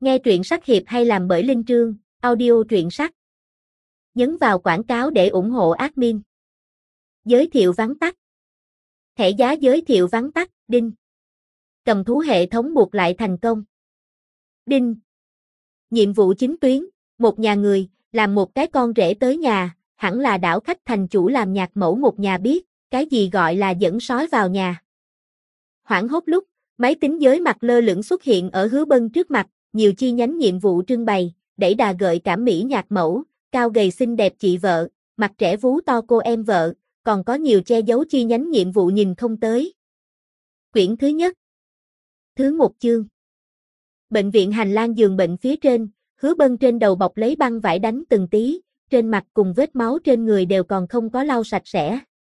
Nghe truyện sách hiệp hay làm bởi Linh Trương, audio truyện sách. Nhấn vào quảng cáo để ủng hộ admin. Giới thiệu vắn tắt. Thẻ giá giới thiệu vắn tắt, đinh. Cầm thú hệ thống buộc lại thành công. Đinh. Nhiệm vụ chính tuyến, một nhà người, làm một cái con rể tới nhà, hẳn là đảo khách thành chủ làm nhạc mẫu một nhà biết, cái gì gọi là dẫn sói vào nhà. Hoảng hốt lúc, máy tính giới mặt lơ lửng xuất hiện ở Hứa Bân trước mặt, nhiều chi nhánh nhiệm vụ trưng bày, đẩy đà gợi cảm mỹ nhạc mẫu, cao gầy xinh đẹp chị vợ, mặt trẻ vú to cô em vợ, còn có nhiều che giấu chi nhánh nhiệm vụ nhìn không tới. Quyển thứ nhất. Thứ 1 chương. Bệnh viện hành lang giường bệnh phía trên, Hứa Bân trên đầu bọc lấy băng vải đánh từng tí, trên mặt cùng vết máu trên người đều còn không có lau sạch sẽ.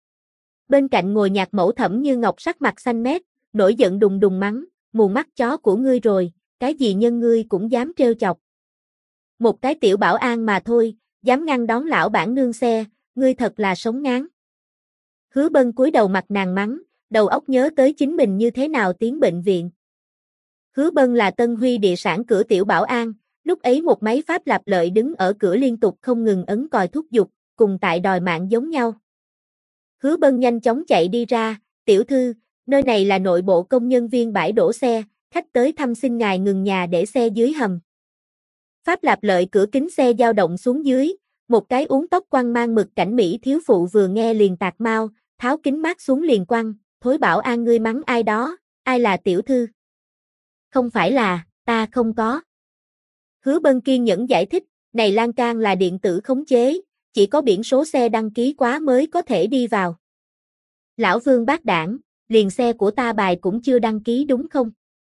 Bên cạnh ngồi nhạc mẫu Thẩm Như Ngọc sắc mặt xanh mét, nổi giận đùng đùng mắng, mù mắt chó của ngươi rồi, cái gì nhân ngươi cũng dám trêu chọc. Một cái tiểu bảo an mà thôi, dám ngăn đón lão bản nương xe, ngươi thật là sống ngán. Hứa Bân cúi đầu mặt nàng mắng, đầu óc nhớ tới chính mình như thế nào tiến bệnh viện. Hứa Bân là Tân Huy địa sản cửa tiểu bảo an, lúc ấy một máy pháp lập lợi đứng ở cửa liên tục không ngừng ấn còi thúc giục, cùng tại đòi mạng giống nhau. Hứa Bân nhanh chóng chạy đi ra, tiểu thư, nơi này là nội bộ công nhân viên bãi đổ xe, khách tới thăm xin ngài ngừng nhà để xe dưới hầm. Pháp Lạp Lợi cửa kính xe dao động xuống dưới, một cái uốn tóc quăng mang mực cảnh mỹ thiếu phụ vừa nghe liền tạc mau, tháo kính mát xuống liền quăng, thối bảo an ngươi mắng ai đó, ai là tiểu thư? Không phải là, ta không có. Hứa Bân kiên nhẫn giải thích, này lan can là điện tử khống chế, chỉ có biển số xe đăng ký quá mới có thể đi vào. Lão Vương bác đảng, liền xe của ta bài cũng chưa đăng ký đúng không?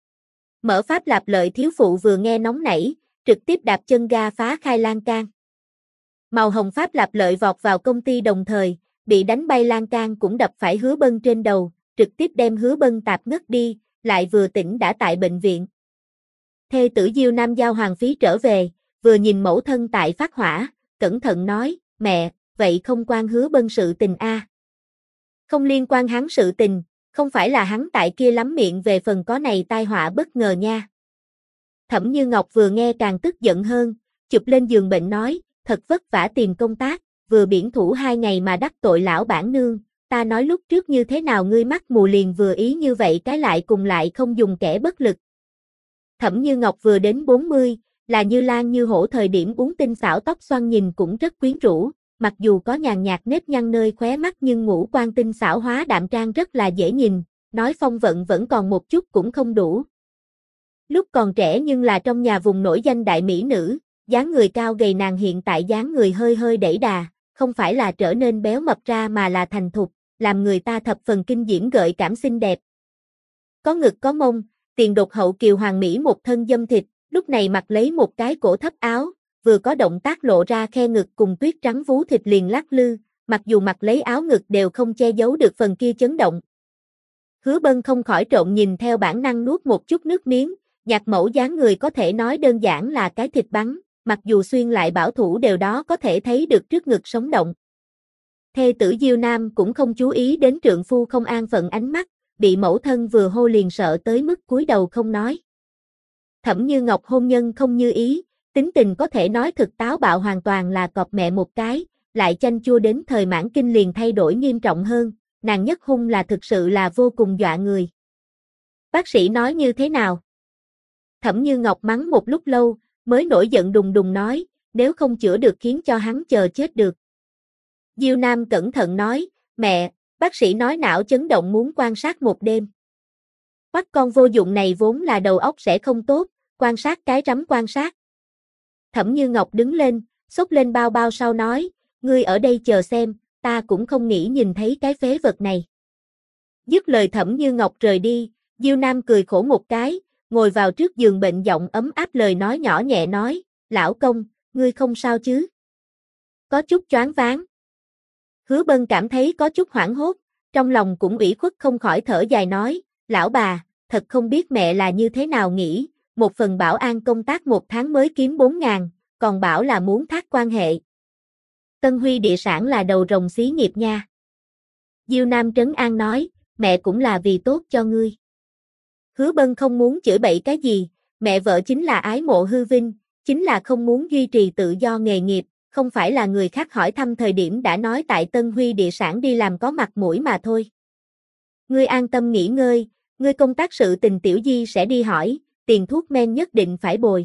Mở Pháp Lạp Lợi thiếu phụ vừa nghe nóng nảy, trực tiếp đạp chân ga phá khai lan can. Màu hồng Pháp Lạp Lợi vọt vào công ty đồng thời, bị đánh bay lan can cũng đập phải Hứa Bân trên đầu, trực tiếp đem Hứa Bân tạp ngất đi, lại vừa tỉnh đã tại bệnh viện. Thê tử Diêu Nam giao hoàng phí trở về, vừa nhìn mẫu thân tại phát hỏa, cẩn thận nói, mẹ, vậy không quan Hứa Bân sự tình a? Không liên quan hắn sự tình, không phải là hắn tại kia lắm miệng về phần có này tai họa bất ngờ nha. Thẩm Như Ngọc vừa nghe càng tức giận hơn, chụp lên giường bệnh nói, thật vất vả tìm công tác, vừa biển thủ 2 ngày mà đắc tội lão bản nương, ta nói lúc trước như thế nào ngươi mắt mù liền vừa ý như vậy cái lại cùng lại không dùng kẻ bất lực. Thẩm Như Ngọc vừa đến 40, là như lan như hổ thời điểm uống tinh xảo tóc xoăn nhìn cũng rất quyến rũ, mặc dù có nhàn nhạt nếp nhăn nơi khóe mắt nhưng ngũ quan tinh xảo hóa đạm trang rất là dễ nhìn, nói phong vận vẫn còn một chút cũng không đủ. Lúc còn trẻ nhưng là trong nhà vùng nổi danh đại mỹ nữ, dáng người cao gầy nàng hiện tại dáng người hơi hơi đẩy đà, không phải là trở nên béo mập ra mà là thành thục, làm người ta thập phần kinh diễm gợi cảm xinh đẹp. Có ngực có mông, tiền đột hậu kiều hoàng mỹ một thân dâm thịt, lúc này mặc lấy một cái cổ thấp áo, vừa có động tác lộ ra khe ngực cùng tuyết trắng vú thịt liền lắc lư, mặc dù mặc lấy áo ngực đều không che giấu được phần kia chấn động. Hứa Bân không khỏi trộn nhìn theo bản năng nuốt một chút nước miếng, nhạc mẫu dáng người có thể nói đơn giản là cái thịt bắn, mặc dù xuyên lại bảo thủ đều đó có thể thấy được trước ngực sống động. Thê tử Diêu Nam cũng không chú ý đến trượng phu không an phận ánh mắt, bị mẫu thân vừa hô liền sợ tới mức cúi đầu không nói. Thẩm Như Ngọc hôn nhân không như ý, tính tình có thể nói thực táo bạo hoàn toàn là cọp mẹ một cái, lại chanh chua đến thời mãn kinh liền thay đổi nghiêm trọng hơn, nàng nhất hung là thực sự là vô cùng dọa người. Bác sĩ nói như thế nào? Thẩm Như Ngọc mắng một lúc lâu, mới nổi giận đùng đùng nói, nếu không chữa được khiến cho hắn chờ chết được. Diêu Nam cẩn thận nói, mẹ, bác sĩ nói não chấn động muốn quan sát một đêm. Bắt con vô dụng này vốn là đầu óc sẽ không tốt, quan sát cái rắm quan sát. Thẩm Như Ngọc đứng lên, xốc lên bao bao sau nói, ngươi ở đây chờ xem, ta cũng không nghĩ nhìn thấy cái phế vật này. Dứt lời Thẩm Như Ngọc rời đi, Diêu Nam cười khổ một cái, ngồi vào trước giường bệnh giọng ấm áp lời nói nhỏ nhẹ nói, lão công, ngươi không sao chứ? Có chút choáng váng. Hứa Bân cảm thấy có chút hoảng hốt, trong lòng cũng ủy khuất không khỏi thở dài nói, lão bà, thật không biết mẹ là như thế nào nghĩ, một phần bảo an công tác 1 tháng mới kiếm 4.000, còn bảo là muốn thác quan hệ. Tân Huy địa sản là đầu rồng xí nghiệp nha. Diêu Nam trấn an nói, mẹ cũng là vì tốt cho ngươi. Hứa Bân không muốn chửi bậy cái gì, mẹ vợ chính là ái mộ hư vinh, chính là không muốn duy trì tự do nghề nghiệp, không phải là người khác hỏi thăm thời điểm đã nói tại Tân Huy địa sản đi làm có mặt mũi mà thôi. Ngươi an tâm nghỉ ngơi, ngươi công tác sự tình tiểu Di sẽ đi hỏi, tiền thuốc men nhất định phải bồi.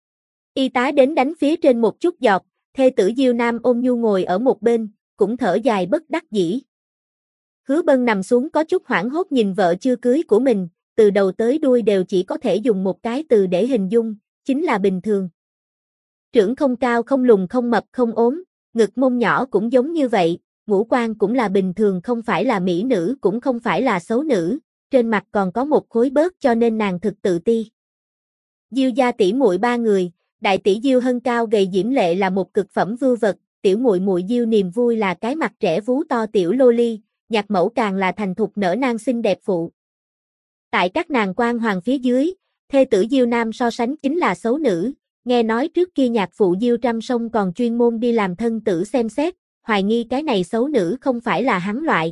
Y tá đến đánh phía trên một chút giọt, thê tử Diêu Nam ôm nhu ngồi ở một bên, cũng thở dài bất đắc dĩ. Hứa Bân nằm xuống có chút hoảng hốt nhìn vợ chưa cưới của mình, từ đầu tới đuôi đều chỉ có thể dùng một cái từ để hình dung, chính là bình thường. Trưởng không cao không lùn không mập không ốm, ngực mông nhỏ cũng giống như vậy, ngũ quan cũng là bình thường không phải là mỹ nữ cũng không phải là xấu nữ, trên mặt còn có một khối bớt cho nên nàng thực tự ti. Diêu gia tỷ muội ba người, đại tỷ Diêu Hân cao gầy diễm lệ là một cực phẩm vưu vật, tiểu muội muội Diêu Niềm Vui là cái mặt trẻ vú to tiểu loli, nhạc mẫu càng là thành thục nở nang xinh đẹp phụ. Tại các nàng quan hoàng phía dưới, thê tử Diêu Nam so sánh chính là xấu nữ, nghe nói trước kia nhạc phụ Diêu Trăm Sông còn chuyên môn đi làm thân tử xem xét, hoài nghi cái này xấu nữ không phải là hắn loại.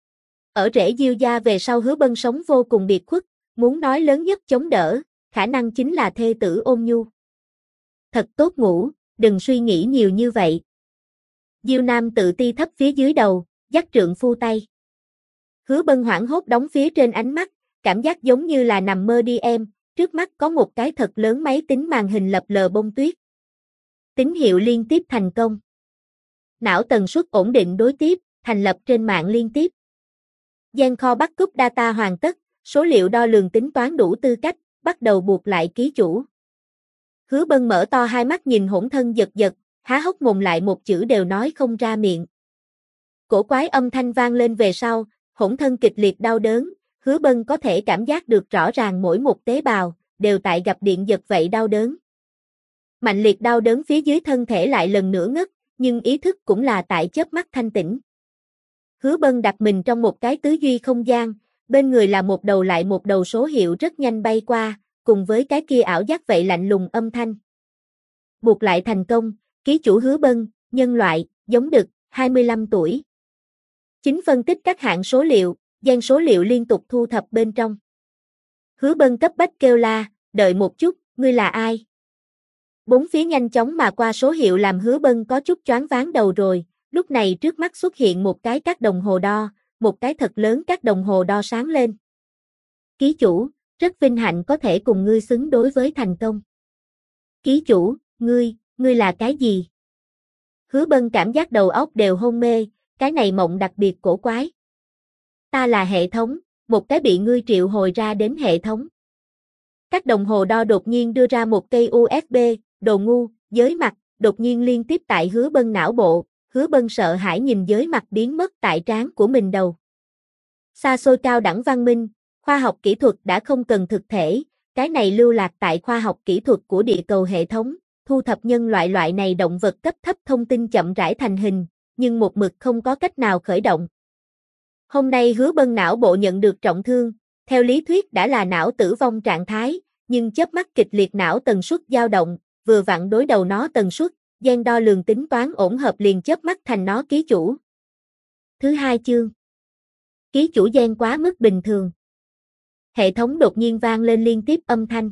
Ở rễ Diêu gia về sau Hứa Bân sống vô cùng biệt khuất, muốn nói lớn nhất chống đỡ, khả năng chính là thê tử ôn nhu. Thật tốt ngủ, đừng suy nghĩ nhiều như vậy. Diêu Nam tự ti thấp phía dưới đầu, dắt trượng phu tay. Hứa Bân hoảng hốt đóng phía trên ánh mắt, cảm giác giống như là nằm mơ đi em, trước mắt có một cái thật lớn máy tính màn hình lập lờ bông tuyết. Tín hiệu liên tiếp thành công. Não tần suất ổn định đối tiếp, thành lập trên mạng liên tiếp. Gian kho backup data hoàn tất, số liệu đo lường tính toán đủ tư cách, bắt đầu buộc lại ký chủ. Hứa Bân mở to hai mắt nhìn hỗn thân giật giật, há hốc mồm lại một chữ đều nói không ra miệng. Cổ quái âm thanh vang lên về sau, hỗn thân kịch liệt đau đớn, Hứa Bân có thể cảm giác được rõ ràng mỗi một tế bào, đều tại gặp điện giật vậy đau đớn. Mạnh liệt đau đớn phía dưới thân thể lại lần nữa ngất, nhưng ý thức cũng là tại chớp mắt thanh tỉnh. Hứa Bân đặt mình trong một cái tứ duy không gian, bên người là một đầu lại một đầu số hiệu rất nhanh bay qua, cùng với cái kia ảo giác vậy lạnh lùng âm thanh. Buộc lại thành công, ký chủ Hứa Bân, nhân loại, giống đực, 25 tuổi. Chính phân tích các hạng số liệu, gian số liệu liên tục thu thập bên trong. Hứa Bân cấp bách kêu la, đợi một chút, ngươi là ai? Bốn phía nhanh chóng mà qua số hiệu làm Hứa Bân có chút choáng váng đầu rồi, lúc này trước mắt xuất hiện một cái các đồng hồ đo, một cái thật lớn các đồng hồ đo sáng lên. Ký chủ, rất vinh hạnh có thể cùng ngươi xứng đối với thành công. Ký chủ, ngươi là cái gì? Hứa Bân cảm giác đầu óc đều hôn mê, cái này mộng đặc biệt cổ quái. Ta là hệ thống, một cái bị ngươi triệu hồi ra đến hệ thống. Các đồng hồ đo đột nhiên đưa ra một cây USB, đồ ngu, giới mặt, đột nhiên liên tiếp tại Hứa Bân não bộ, Hứa Bân sợ hãi nhìn giới mặt biến mất tại trán của mình đầu. Xa xôi cao đẳng văn minh, khoa học kỹ thuật đã không cần thực thể, cái này lưu lạc tại khoa học kỹ thuật của địa cầu hệ thống, thu thập nhân loại này động vật cấp thấp thông tin chậm rãi thành hình, nhưng một mực không có cách nào khởi động. Hôm nay Hứa Bân não bộ nhận được trọng thương, theo lý thuyết đã là não tử vong trạng thái, nhưng chớp mắt kịch liệt não tần suất dao động, vừa vặn đối đầu nó tần suất, gian đo lường tính toán ổn hợp liền chớp mắt thành nó ký chủ. Thứ hai chương. Ký chủ gian quá mức bình thường. Hệ thống đột nhiên vang lên liên tiếp âm thanh.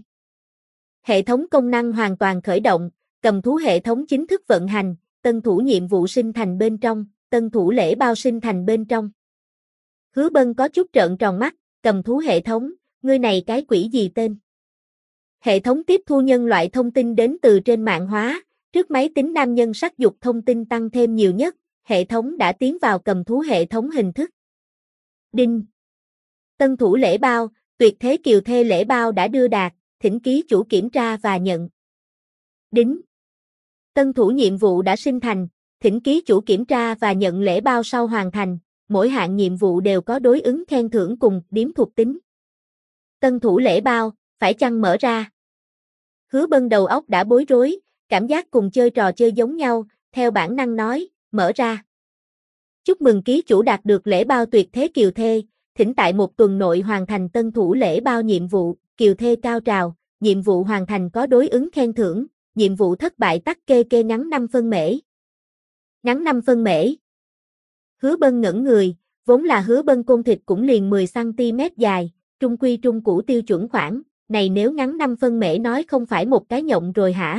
Hệ thống công năng hoàn toàn khởi động, cầm thú hệ thống chính thức vận hành, tân thủ nhiệm vụ sinh thành bên trong, tân thủ lễ bao sinh thành bên trong. Hứa Bân có chút trợn tròn mắt, cầm thú hệ thống, ngươi này cái quỷ gì tên? Hệ thống tiếp thu nhân loại thông tin đến từ trên mạng hóa, trước máy tính nam nhân sắc dục thông tin tăng thêm nhiều nhất, hệ thống đã tiến vào cầm thú hệ thống hình thức. Đinh. Tân thủ lễ bao, tuyệt thế kiều thê lễ bao đã đưa đạt, thỉnh ký chủ kiểm tra và nhận. Đính. Tân thủ nhiệm vụ đã sinh thành, thỉnh ký chủ kiểm tra và nhận lễ bao sau hoàn thành, mỗi hạng nhiệm vụ đều có đối ứng khen thưởng cùng điểm thuộc tính. Tân thủ lễ bao, phải chăng mở ra? Hứa Bân đầu óc đã bối rối, cảm giác cùng chơi trò chơi giống nhau, theo bản năng nói, mở ra. Chúc mừng ký chủ đạt được lễ bao tuyệt thế kiều thê, thỉnh tại một tuần nội hoàn thành tân thủ lễ bao nhiệm vụ, kiều thê cao trào, nhiệm vụ hoàn thành có đối ứng khen thưởng, nhiệm vụ thất bại tắc kê ngắn 5 phân mễ. Ngắn 5 phân mễ. Hứa Bân ngẩn người, vốn là Hứa Bân côn thịt cũng liền 10 cm dài, trung quy trung củ tiêu chuẩn khoảng, này nếu ngắn 5 phân mễ nói không phải một cái nhộng rồi hả?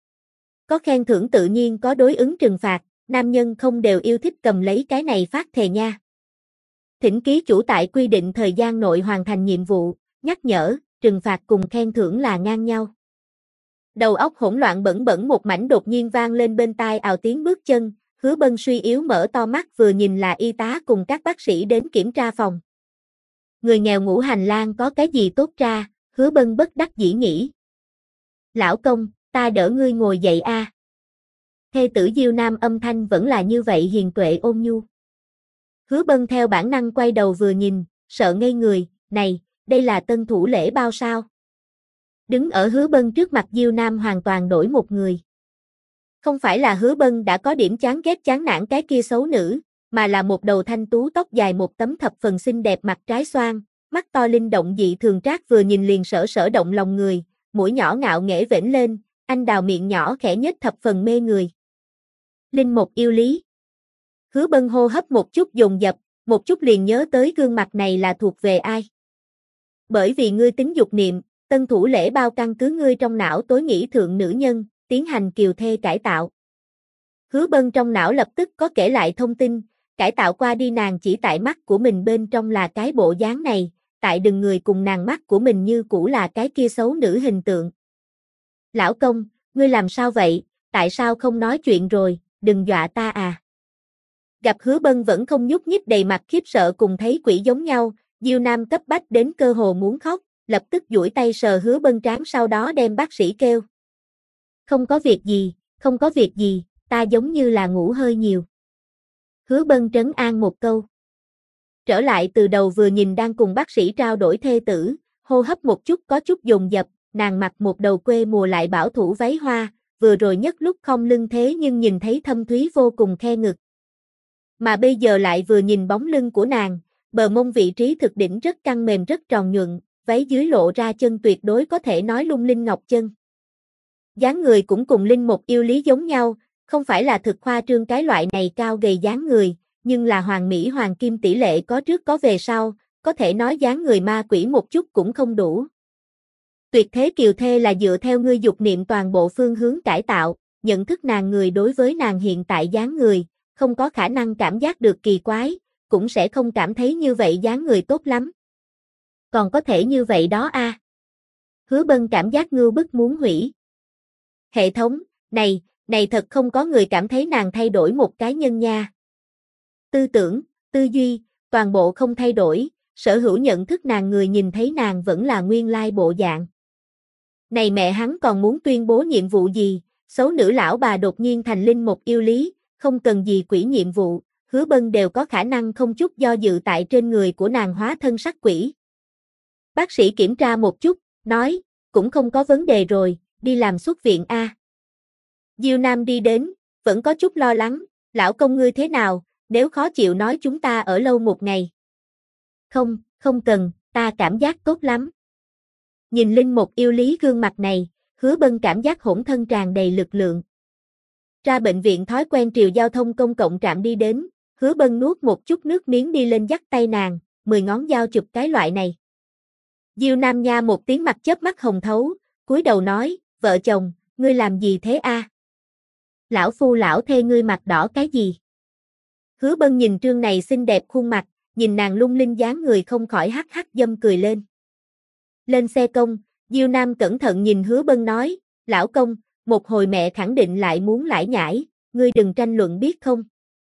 Có khen thưởng tự nhiên có đối ứng trừng phạt, nam nhân không đều yêu thích cầm lấy cái này phát thề nha. Thỉnh ký chủ tại quy định thời gian nội hoàn thành nhiệm vụ, nhắc nhở, trừng phạt cùng khen thưởng là ngang nhau. Đầu óc hỗn loạn bẩn bẩn một mảnh đột nhiên vang lên bên tai ào tiếng bước chân, Hứa Bân suy yếu mở to mắt vừa nhìn là y tá cùng các bác sĩ đến kiểm tra phòng. Người nghèo ngũ hành lang có cái gì tốt ra, Hứa Bân bất đắc dĩ nghĩ. Lão công, ta đỡ ngươi ngồi dậy a. Thê tử Diêu Nam âm thanh vẫn là như vậy hiền tuệ ôn nhu. Hứa Bân theo bản năng quay đầu vừa nhìn, sợ ngây người, này, đây là tân thủ lễ bao sao? Đứng ở Hứa Bân trước mặt Diêu Nam hoàn toàn đổi một người. Không phải là Hứa Bân đã có điểm chán ghét chán nản cái kia xấu nữ, mà là một đầu thanh tú tóc dài một tấm thập phần xinh đẹp mặt trái xoan, mắt to linh động dị thường trác vừa nhìn liền sở sở động lòng người, mũi nhỏ ngạo nghễ vểnh lên, anh đào miệng nhỏ khẽ nhếch thập phần mê người. Linh một yêu lý. Hứa Bân hô hấp một chút dồn dập, một chút liền nhớ tới gương mặt này là thuộc về ai. Bởi vì ngươi tính dục niệm, tân thủ lễ bao căn cứ ngươi trong não tối nghĩ thượng nữ nhân, tiến hành kiều thê cải tạo. Hứa Bân trong não lập tức có kể lại thông tin, cải tạo qua đi nàng chỉ tại mắt của mình bên trong là cái bộ dáng này, tại đừng người cùng nàng mắt của mình như cũ là cái kia xấu nữ hình tượng. Lão công, ngươi làm sao vậy, tại sao không nói chuyện rồi, đừng dọa ta à. Gặp Hứa Bân vẫn không nhúc nhích đầy mặt khiếp sợ cùng thấy quỷ giống nhau, Diêu Nam cấp bách đến cơ hồ muốn khóc, lập tức duỗi tay sờ Hứa Bân trán sau đó đem bác sĩ kêu. Không có việc gì, không có việc gì, ta giống như là ngủ hơi nhiều. Hứa Bân trấn an một câu. Trở lại từ đầu vừa nhìn đang cùng bác sĩ trao đổi thê tử, hô hấp một chút có chút dồn dập, nàng mặc một đầu quê mùa lại bảo thủ váy hoa, vừa rồi nhất lúc không lưng thế nhưng nhìn thấy thâm thúy vô cùng khe ngực. Mà bây giờ lại vừa nhìn bóng lưng của nàng, bờ mông vị trí thực đỉnh rất căng mềm rất tròn nhuận, váy dưới lộ ra chân tuyệt đối có thể nói lung linh ngọc chân. Dáng người cũng cùng Linh một yêu lý giống nhau, không phải là thực khoa trương cái loại này cao gầy dáng người, nhưng là hoàng mỹ hoàng kim tỷ lệ có trước có về sau, có thể nói dáng người ma quỷ một chút cũng không đủ. Tuyệt thế kiều thê là dựa theo ngươi dục niệm toàn bộ phương hướng cải tạo, nhận thức nàng người đối với nàng hiện tại dáng người, không có khả năng cảm giác được kỳ quái, cũng sẽ không cảm thấy như vậy dáng người tốt lắm. Còn có thể như vậy đó a. Hứa Bân cảm giác ngưu bức muốn hủy. Hệ thống, này thật không có người cảm thấy nàng thay đổi một cái nhân nha. Tư tưởng, tư duy, toàn bộ không thay đổi, sở hữu nhận thức nàng người nhìn thấy nàng vẫn là nguyên lai bộ dạng. Này mẹ hắn còn muốn tuyên bố nhiệm vụ gì, xấu nữ lão bà đột nhiên thành Linh một yêu lý, không cần gì quỷ nhiệm vụ, Hứa Bân đều có khả năng không chút do dự tại trên người của nàng hóa thân sắc quỷ. Bác sĩ kiểm tra một chút, nói, cũng không có vấn đề rồi, đi làm xuất viện a. Diêu Nam đi đến, vẫn có chút lo lắng, lão công ngươi thế nào, nếu khó chịu nói chúng ta ở lâu một ngày. Không cần, ta cảm giác tốt lắm. Nhìn Linh một yêu lý gương mặt này, Hứa Bân cảm giác hỗn thân tràn đầy lực lượng. Ra bệnh viện thói quen triều giao thông công cộng trạm đi đến, Hứa Bân nuốt một chút nước miếng đi lên dắt tay nàng, 10 ngón dao chụp cái loại này. Diêu Nam nha một tiếng mặt chớp mắt hồng thấu, cúi đầu nói, vợ chồng, ngươi làm gì thế a? Lão phu lão thê ngươi mặt đỏ cái gì? Hứa Bân nhìn trương này xinh đẹp khuôn mặt, nhìn nàng lung linh dáng người không khỏi hắc hắc dâm cười lên. Lên xe công, Diêu Nam cẩn thận nhìn Hứa Bân nói, lão công, một hồi mẹ khẳng định lại muốn lải nhải, ngươi đừng tranh luận biết không?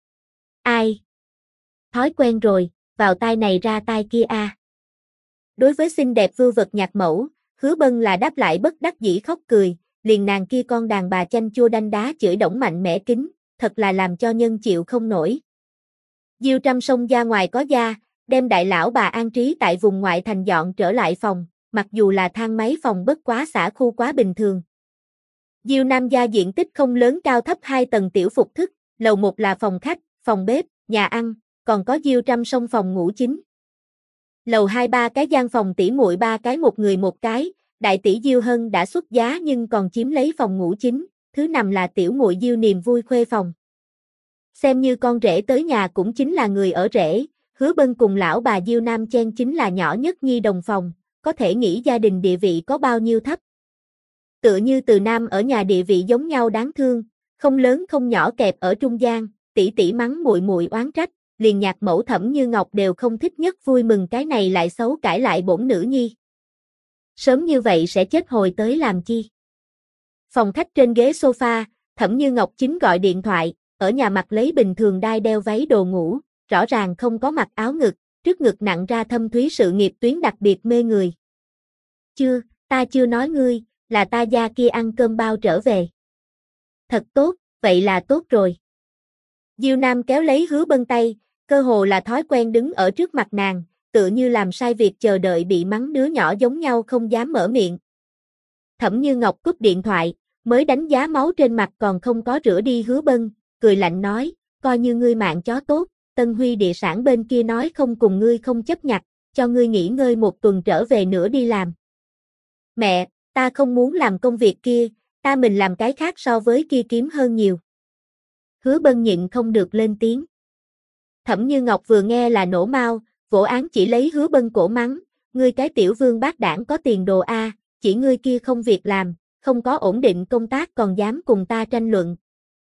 Ai? Thói quen rồi, vào tai này ra tai kia a. Đối với xinh đẹp vưu vật nhạc mẫu, Hứa Bân là đáp lại bất đắc dĩ khóc cười, liền nàng kia con đàn bà chanh chua đanh đá chửi đổng mạnh mẽ kính, thật là làm cho nhân chịu không nổi. Diêu Trăm xông ra ngoài có gia, đem đại lão bà an trí tại vùng ngoại thành dọn trở lại phòng, mặc dù là thang máy phòng bất quá xả khu quá bình thường. Diêu Nam gia diện tích không lớn cao thấp 2 tầng tiểu phục thức, lầu 1 là phòng khách, phòng bếp, nhà ăn, còn có Diêu Trăm xông phòng ngủ chính. Lầu 2 3 cái gian phòng tỉ muội 3 cái một người một cái, đại tỷ Diêu Hân đã xuất giá nhưng còn chiếm lấy phòng ngủ chính, thứ nằm là tiểu muội Diêu Niềm vui khuê phòng. Xem như con rể tới nhà cũng chính là người ở rể, Hứa Bân cùng lão bà Diêu Nam Chen chính là nhỏ nhất nhi đồng phòng, có thể nghĩ gia đình địa vị có bao nhiêu thấp. Tựa như Từ Nam ở nhà địa vị giống nhau đáng thương, không lớn không nhỏ kẹp ở trung gian, tỷ tỷ mắng muội muội oán trách, liền nhạc mẫu Thẩm Như Ngọc đều không thích nhất vui mừng cái này lại xấu cãi lại bổn nữ nhi. Sớm như vậy sẽ chết hồi tới làm chi? Phòng khách trên ghế sofa, Thẩm Như Ngọc chính gọi điện thoại, ở nhà mặc lấy bình thường đai đeo váy đồ ngủ, rõ ràng không có mặc áo ngực, trước ngực nặng ra thâm thúy sự nghiệp tuyến đặc biệt mê người. Ta chưa nói ngươi, là ta gia kia ăn cơm bao trở về. Thật tốt, vậy là tốt rồi. Diêu Nam kéo lấy Hứa Bân tay, cơ hồ là thói quen đứng ở trước mặt nàng, tựa như làm sai việc chờ đợi bị mắng đứa nhỏ giống nhau không dám mở miệng. Thẩm Như Ngọc cúp điện thoại, mới đánh giá máu trên mặt còn không có rửa đi Hứa Bân, cười lạnh nói, coi như ngươi mạng chó tốt, Tân Huy địa sản bên kia nói không cùng ngươi không chấp nhặt, cho ngươi nghỉ ngơi một tuần trở về nữa đi làm. Mẹ, ta không muốn làm công việc kia, ta mình làm cái khác so với kia kiếm hơn nhiều. Hứa Bân nhịn không được lên tiếng. Thẩm Như Ngọc vừa nghe là nổ mau, vỗ án chỉ lấy Hứa Bân cổ mắng, ngươi cái tiểu vương bát đảng có tiền đồ a, chỉ ngươi kia không việc làm, không có ổn định công tác còn dám cùng ta tranh luận.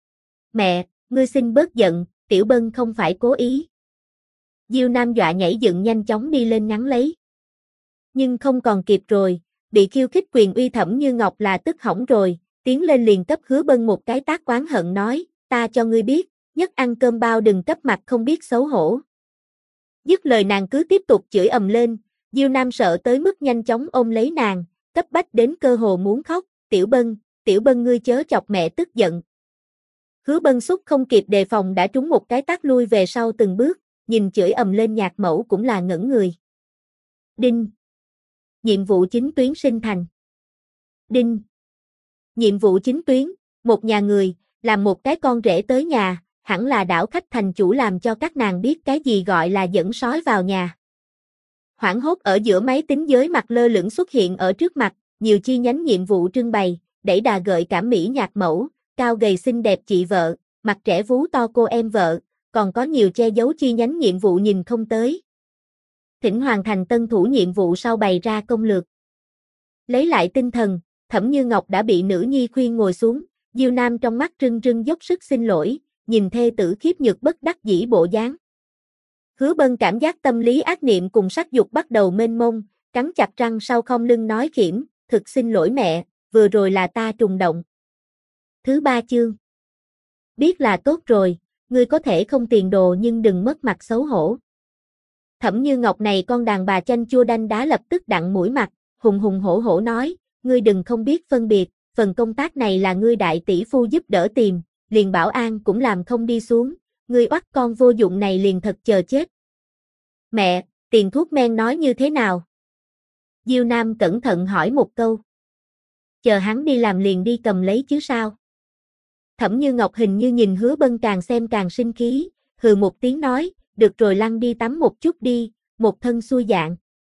Mẹ, ngươi xin bớt giận, Tiểu Bân không phải cố ý. Diêu Nam dọa nhảy dựng nhanh chóng đi lên ngắn lấy. Nhưng không còn kịp rồi, bị khiêu khích quyền uy Thẩm Như Ngọc là tức hỏng rồi, tiến lên liền cấp Hứa Bân một cái tát oán hận nói, ta cho ngươi biết, nhất ăn cơm bao đừng cấp mặt không biết xấu hổ. Dứt lời nàng cứ tiếp tục chửi ầm lên, Diêu Nam sợ tới mức nhanh chóng ôm lấy nàng, cấp bách đến cơ hồ muốn khóc, Tiểu Bân ngươi chớ chọc mẹ tức giận. Hứa Bân xúc không kịp đề phòng đã trúng một cái tát lui về sau từng bước, nhìn chửi ầm lên nhạc mẫu cũng là ngẩn người. Đinh. Nhiệm vụ chính tuyến sinh thành. Đinh. Nhiệm vụ chính tuyến, một nhà người, làm một cái con rể tới nhà, hẳn là đảo khách thành chủ làm cho các nàng biết cái gì gọi là dẫn sói vào nhà. Hoảng hốt ở giữa máy tính giới mặt lơ lửng xuất hiện ở trước mặt, nhiều chi nhánh nhiệm vụ trưng bày, đẩy đà gợi cảm mỹ nhạc mẫu, cao gầy xinh đẹp chị vợ, mặt trẻ vú to cô em vợ, còn có nhiều che giấu chi nhánh nhiệm vụ nhìn không tới. Thỉnh hoàn thành tân thủ nhiệm vụ sau bày ra công lược. Lấy lại tinh thần, Thẩm Như Ngọc đã bị nữ nhi khuyên ngồi xuống, Diêu Nam trong mắt rưng rưng dốc sức xin lỗi, nhìn thê tử khiếp nhược bất đắc dĩ bộ dáng. Hứa Bân cảm giác tâm lý ác niệm cùng sắc dục bắt đầu mênh mông, cắn chặt răng sau không lưng nói khiểm, thực xin lỗi mẹ, vừa rồi là ta trùng động. Thứ 3 chương. Biết là tốt rồi, ngươi có thể không tiền đồ nhưng đừng mất mặt xấu hổ. Thẩm Như Ngọc này con đàn bà chanh chua đanh đá lập tức đặng mũi mặt, hùng hùng hổ hổ nói, ngươi đừng không biết phân biệt, phần công tác này là ngươi đại tỷ phu giúp đỡ tìm, liền bảo an cũng làm không đi xuống, ngươi oắt con vô dụng này liền thật chờ chết. Mẹ, tiền thuốc men nói như thế nào? Diêu Nam cẩn thận hỏi một câu. Chờ hắn đi làm liền đi cầm lấy chứ sao? Thẩm Như Ngọc hình như nhìn Hứa Bân càng xem càng sinh khí, hừ một tiếng nói, được rồi lăn đi tắm một chút đi, một thân xuôi dạng.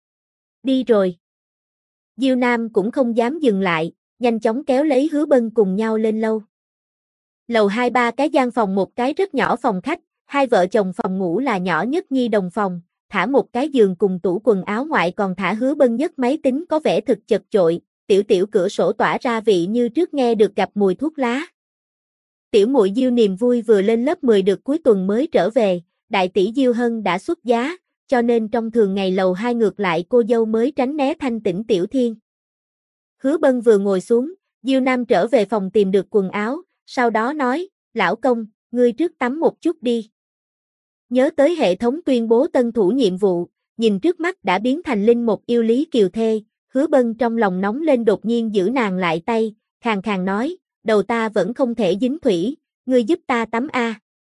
Đi rồi. Diêu Nam cũng không dám dừng lại, nhanh chóng kéo lấy Hứa Bân cùng nhau lên lâu. Lầu 2-3 cái gian phòng một cái rất nhỏ phòng khách, hai vợ chồng phòng ngủ là nhỏ nhất nhi đồng phòng, thả một cái giường cùng tủ quần áo ngoại còn thả Hứa Bân nhất máy tính có vẻ thực chật chội, tiểu tiểu cửa sổ tỏa ra vị như trước nghe được gặp mùi thuốc lá. Tiểu muội Diêu niềm vui vừa lên lớp 10 được cuối tuần mới trở về, đại tỷ Diêu Hân đã xuất giá, cho nên trong thường ngày lầu 2 ngược lại cô dâu mới tránh né thanh tĩnh Tiểu Thiên. Hứa Bân vừa ngồi xuống, Diêu Nam trở về phòng tìm được quần áo, sau đó nói, lão công, ngươi trước tắm một chút đi. Nhớ tới hệ thống tuyên bố tân thủ nhiệm vụ, nhìn trước mắt đã biến thành linh một yêu lý kiều thê, Hứa Bân trong lòng nóng lên đột nhiên giữ nàng lại tay, khàn khàn nói, đầu ta vẫn không thể dính thủy, ngươi giúp ta tắm a.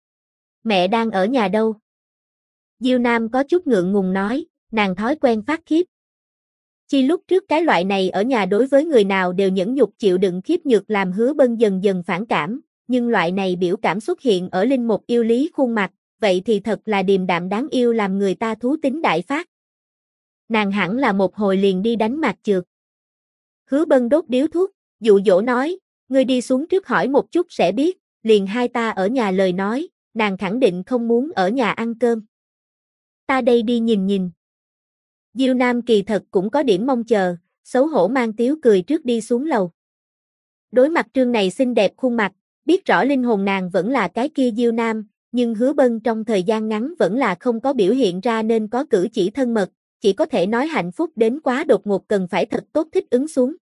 Mẹ đang ở nhà đâu? Diêu Nam có chút ngượng ngùng nói, nàng thói quen phát khiếp. Chi lúc trước cái loại này ở nhà đối với người nào đều nhẫn nhục chịu đựng khiếp nhược làm Hứa Bân dần dần phản cảm, nhưng loại này biểu cảm xuất hiện ở linh một yêu lý khuôn mặt, vậy thì thật là điềm đạm đáng yêu làm người ta thú tính đại phát. Nàng hẳn là một hồi liền đi đánh mạc trượt. Hứa Bân đốt điếu thuốc, dụ dỗ nói, ngươi đi xuống trước hỏi một chút sẽ biết, liền hai ta ở nhà lời nói, nàng khẳng định không muốn ở nhà ăn cơm. Ta đây đi nhìn nhìn. Diêu Nam kỳ thật cũng có điểm mong chờ, xấu hổ mang tiếu cười trước đi xuống lầu. Đối mặt trương này xinh đẹp khuôn mặt, biết rõ linh hồn nàng vẫn là cái kia Diêu Nam, nhưng Hứa Bân trong thời gian ngắn vẫn là không có biểu hiện ra nên có cử chỉ thân mật, chỉ có thể nói hạnh phúc đến quá đột ngột cần phải thật tốt thích ứng xuống.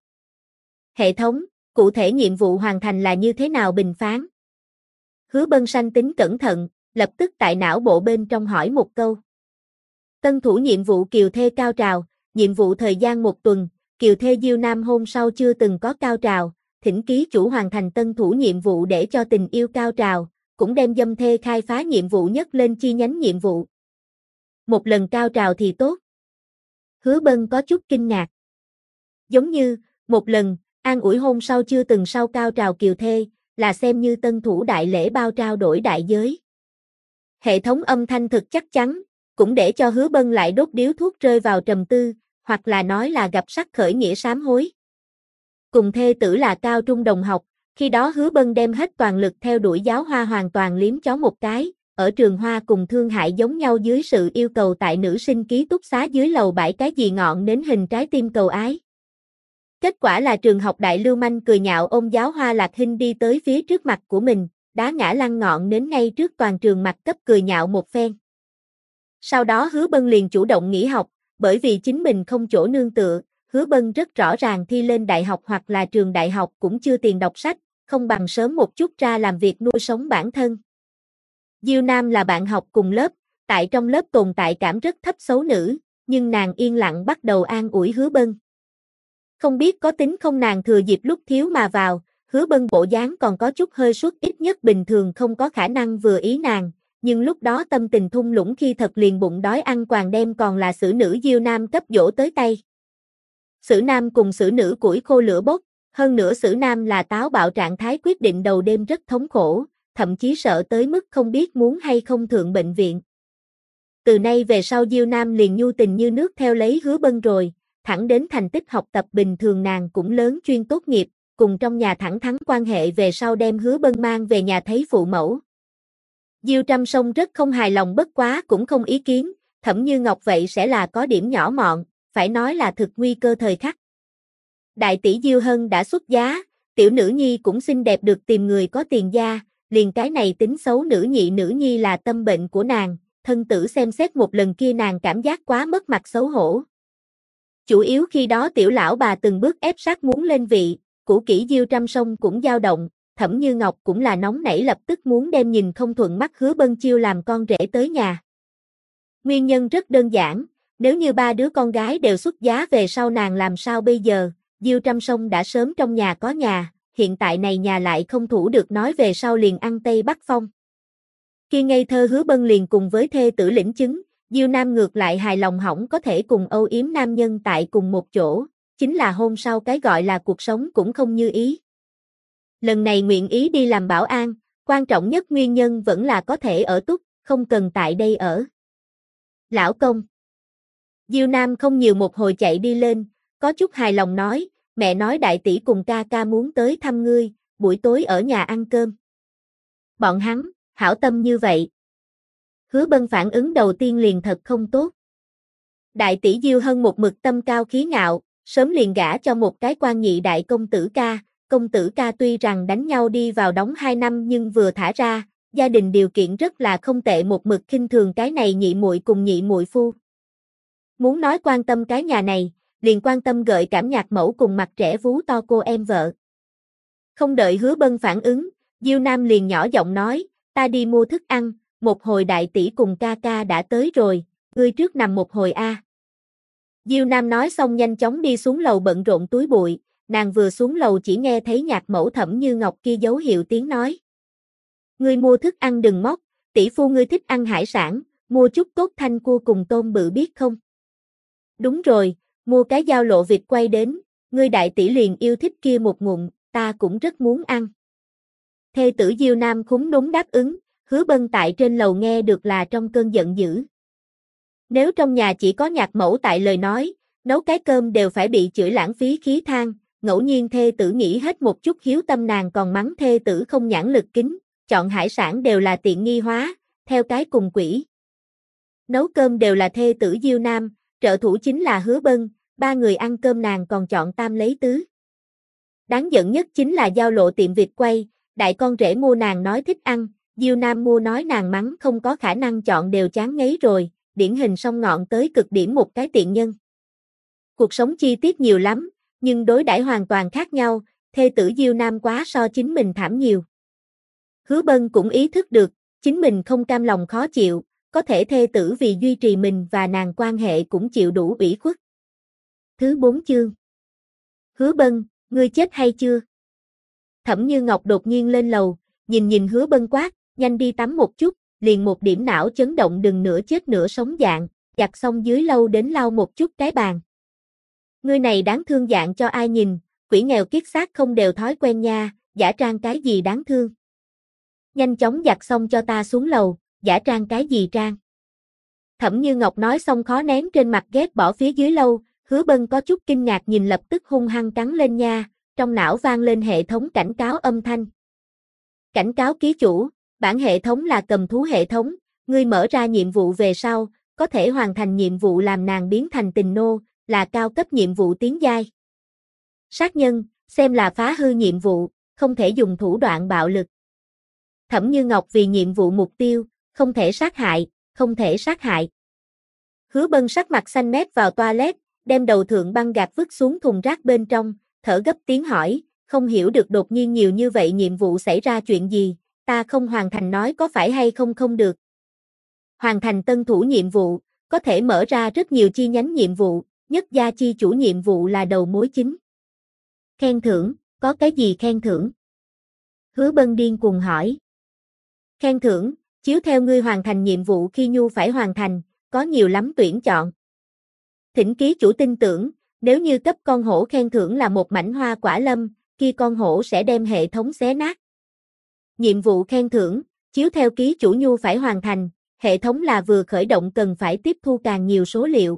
Hệ thống, cụ thể nhiệm vụ hoàn thành là như thế nào bình phán? Hứa Bân sanh tính cẩn thận, lập tức tại não bộ bên trong hỏi một câu. Tân thủ nhiệm vụ kiều thê cao trào, nhiệm vụ thời gian 1 tuần, kiều thê Diêu Nam hôm sau chưa từng có cao trào, thỉnh ký chủ hoàn thành tân thủ nhiệm vụ để cho tình yêu cao trào, cũng đem dâm thê khai phá nhiệm vụ nhất lên chi nhánh nhiệm vụ. Một lần cao trào thì tốt. Hứa Bân có chút kinh ngạc. Giống như, một lần, an ủi hôn sau chưa từng sau cao trào kiều thê, là xem như tân thủ đại lễ bao trao đổi đại giới. Hệ thống âm thanh thực chắc chắn, cũng để cho Hứa Bân lại đốt điếu thuốc rơi vào trầm tư, hoặc là nói là gặp sắc khởi nghĩa sám hối. Cùng thê tử là cao trung đồng học, khi đó Hứa Bân đem hết toàn lực theo đuổi giáo hoa hoàn toàn liếm chó một cái, ở trường hoa cùng Thương Hải giống nhau dưới sự yêu cầu tại nữ sinh ký túc xá dưới lầu 7 cái gì ngọn nến hình trái tim cầu ái. Kết quả là trường học đại lưu manh cười nhạo ôm giáo hoa Lạc Hinh đi tới phía trước mặt của mình, đá ngã lăn ngọn nến ngay trước toàn trường mặt cấp cười nhạo một phen. Sau đó Hứa Bân liền chủ động nghỉ học, bởi vì chính mình không chỗ nương tựa, Hứa Bân rất rõ ràng thi lên đại học hoặc là trường đại học cũng chưa tiền đọc sách, không bằng sớm một chút ra làm việc nuôi sống bản thân. Diêu Nam là bạn học cùng lớp, tại trong lớp tồn tại cảm rất thấp xấu nữ, nhưng nàng yên lặng bắt đầu an ủi Hứa Bân. Không biết có tính không nàng thừa dịp lúc thiếu mà vào, Hứa Bân bộ dáng còn có chút hơi suốt ít nhất bình thường không có khả năng vừa ý nàng, nhưng lúc đó tâm tình thung lũng khi thật liền bụng đói ăn quàng đem còn là xử nữ Diêu Nam cấp dỗ tới tay. Xử nam cùng xử nữ củi khô lửa bốc, hơn nữa xử nam là táo bạo trạng thái quyết định đầu đêm rất thống khổ, thậm chí sợ tới mức không biết muốn hay không thượng bệnh viện. Từ nay về sau Diêu Nam liền nhu tình như nước theo lấy Hứa Bân rồi, thẳng đến thành tích học tập bình thường nàng cũng lớn chuyên tốt nghiệp, cùng trong nhà thẳng thắn quan hệ về sau đem Hứa Bân mang về nhà thấy phụ mẫu. Diêu Trăm Sông rất không hài lòng bất quá cũng không ý kiến, Thẩm Như Ngọc vậy sẽ là có điểm nhỏ mọn, phải nói là thực nguy cơ thời khắc. Đại tỷ Diêu Hân đã xuất giá, tiểu nữ nhi cũng xinh đẹp được tìm người có tiền gia, liền cái này tính xấu nữ nhi là tâm bệnh của nàng, thân tử xem xét một lần kia nàng cảm giác quá mất mặt xấu hổ. Chủ yếu khi đó tiểu lão bà từng bước ép sát muốn lên vị, cũ kỹ Diêu Trăm Sông cũng dao động, Thẩm Như Ngọc cũng là nóng nảy lập tức muốn đem nhìn không thuận mắt Hứa Bân chiêu làm con rể tới nhà. Nguyên nhân rất đơn giản, nếu như 3 đứa con gái đều xuất giá về sau nàng làm sao bây giờ, Diêu Trăm Sông đã sớm trong nhà có nhà, hiện tại này nhà lại không thủ được nói về sau liền ăn Tây Bắc Phong. Khi ngây thơ Hứa Bân liền cùng với thê tử lĩnh chứng, Diêu Nam ngược lại hài lòng hỏng có thể cùng âu yếm nam nhân tại cùng một chỗ, chính là hôm sau cái gọi là cuộc sống cũng không như ý. Lần này nguyện ý đi làm bảo an, quan trọng nhất nguyên nhân vẫn là có thể ở túc, không cần tại đây ở. Lão công. Diêu Nam không nhiều một hồi chạy đi lên, có chút hài lòng nói, mẹ nói đại tỷ cùng ca ca muốn tới thăm ngươi, buổi tối ở nhà ăn cơm. Bọn hắn, hảo tâm như vậy. Hứa Bân phản ứng đầu tiên liền thật không tốt. Đại tỷ Diêu Hân một mực tâm cao khí ngạo, sớm liền gả cho một cái quan nhị đại công tử ca tuy rằng đánh nhau đi vào đóng 2 năm nhưng vừa thả ra, gia đình điều kiện rất là không tệ một mực khinh thường cái này nhị muội cùng nhị muội phu. Muốn nói quan tâm cái nhà này, liền quan tâm gợi cảm nhạc mẫu cùng mặt trẻ vú to cô em vợ. Không đợi Hứa Bân phản ứng, Diêu Nam liền nhỏ giọng nói, ta đi mua thức ăn, một hồi đại tỷ cùng ca ca đã tới rồi, ngươi trước nằm một hồi a. Diêu Nam nói xong nhanh chóng đi xuống lầu bận rộn túi bụi, nàng vừa xuống lầu chỉ nghe thấy nhạc mẫu Thẩm Như Ngọc kia dấu hiệu tiếng nói. Ngươi mua thức ăn đừng móc, tỷ phu ngươi thích ăn hải sản, mua chút cốt thanh cua cùng tôm bự biết không? Đúng rồi, mua cái dao lộ vịt quay đến, ngươi đại tỷ liền yêu thích kia một ngụm, ta cũng rất muốn ăn. Thê tử Diêu Nam khúm núm đáp ứng, Hứa Bân tại trên lầu nghe được là trong cơn giận dữ. Nếu trong nhà chỉ có nhạc mẫu tại lời nói, nấu cái cơm đều phải bị chửi lãng phí khí than, ngẫu nhiên thê tử nghĩ hết một chút hiếu tâm nàng còn mắng thê tử không nhãn lực kính, chọn hải sản đều là tiện nghi hóa, theo cái cùng quỷ. Nấu cơm đều là thê tử Diêu Nam, trợ thủ chính là Hứa Bân, ba người ăn cơm nàng còn chọn tam lấy tứ. Đáng giận nhất chính là giao lộ tiệm vịt quay, đại con rể mua nàng nói thích ăn, Diêu Nam mua nói nàng mắng không có khả năng chọn đều chán ngấy rồi, điển hình song ngọn tới cực điểm một cái tiện nhân. Cuộc sống chi tiết nhiều lắm, nhưng đối đãi hoàn toàn khác nhau, thê tử Diêu Nam quá so chính mình thảm nhiều. Hứa Bân cũng ý thức được, chính mình không cam lòng khó chịu, có thể thê tử vì duy trì mình và nàng quan hệ cũng chịu đủ ủy khuất. Thứ 4 chương. Hứa Bân, ngươi chết hay chưa? Thẩm Như Ngọc đột nhiên lên lầu, nhìn Hứa Bân quát, nhanh đi tắm một chút, liền một điểm não chấn động đừng nửa chết nửa sống dạng, giặt xong dưới lâu đến lau một chút cái bàn. Ngươi này đáng thương dạng cho ai nhìn, quỷ nghèo kiết xác không đều thói quen nha, giả trang cái gì đáng thương. Nhanh chóng giặt xong cho ta xuống lầu, giả trang cái gì trang. Thẩm Như Ngọc nói xong khó nén trên mặt ghét bỏ phía dưới lâu, Hứa Bân có chút kinh ngạc nhìn lập tức hung hăng cắn lên nha, trong não vang lên hệ thống cảnh cáo âm thanh. Cảnh cáo ký chủ, bản hệ thống là cầm thú hệ thống, ngươi mở ra nhiệm vụ về sau, có thể hoàn thành nhiệm vụ làm nàng biến thành tình nô, là cao cấp nhiệm vụ tiến giai. Sát nhân, xem là phá hư nhiệm vụ, không thể dùng thủ đoạn bạo lực. Thẩm Như Ngọc vì nhiệm vụ mục tiêu, không thể sát hại, không thể sát hại. Hứa Bân sắc mặt xanh mét vào toilet, đem đầu thượng băng gạc vứt xuống thùng rác bên trong, thở gấp tiếng hỏi, không hiểu được đột nhiên nhiều như vậy nhiệm vụ xảy ra chuyện gì, ta không hoàn thành nói có phải hay không không được. Hoàn thành tân thủ nhiệm vụ, có thể mở ra rất nhiều chi nhánh nhiệm vụ, nhất gia chi chủ nhiệm vụ là đầu mối chính. Khen thưởng, có cái gì khen thưởng? Hứa Bân điên cuồng hỏi. Khen thưởng, chiếu theo ngươi hoàn thành nhiệm vụ khi nhu phải hoàn thành, có nhiều lắm tuyển chọn. Thỉnh ký chủ tin tưởng, nếu như cấp con hổ khen thưởng là một mảnh hoa quả lâm, kia con hổ sẽ đem hệ thống xé nát. Nhiệm vụ khen thưởng, chiếu theo ký chủ nhu phải hoàn thành, hệ thống là vừa khởi động cần phải tiếp thu càng nhiều số liệu.